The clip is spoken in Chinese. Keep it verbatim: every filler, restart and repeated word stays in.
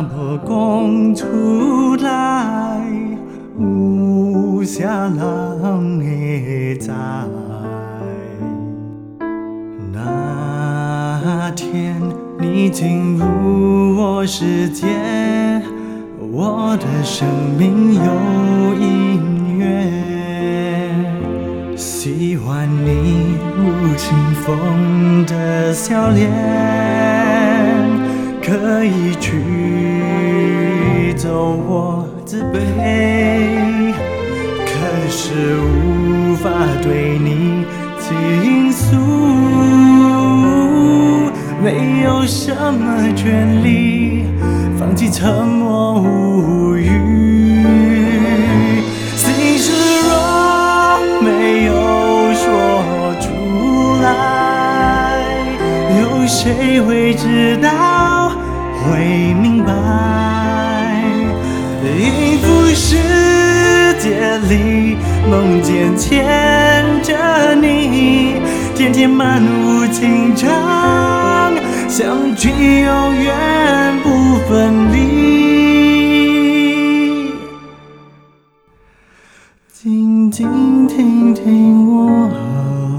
波共出来，无暇浪的在。那天你进入我世界，我的生命有音乐，喜欢你如清风的笑脸，可以驱走我自卑，可是无法对你倾诉，没有什么权利放弃沉默无语。心事若没有说出来，有谁会知道，会明白？音符世界里，梦见牵着你，天天漫无情长，相聚永远不分离。静静听听我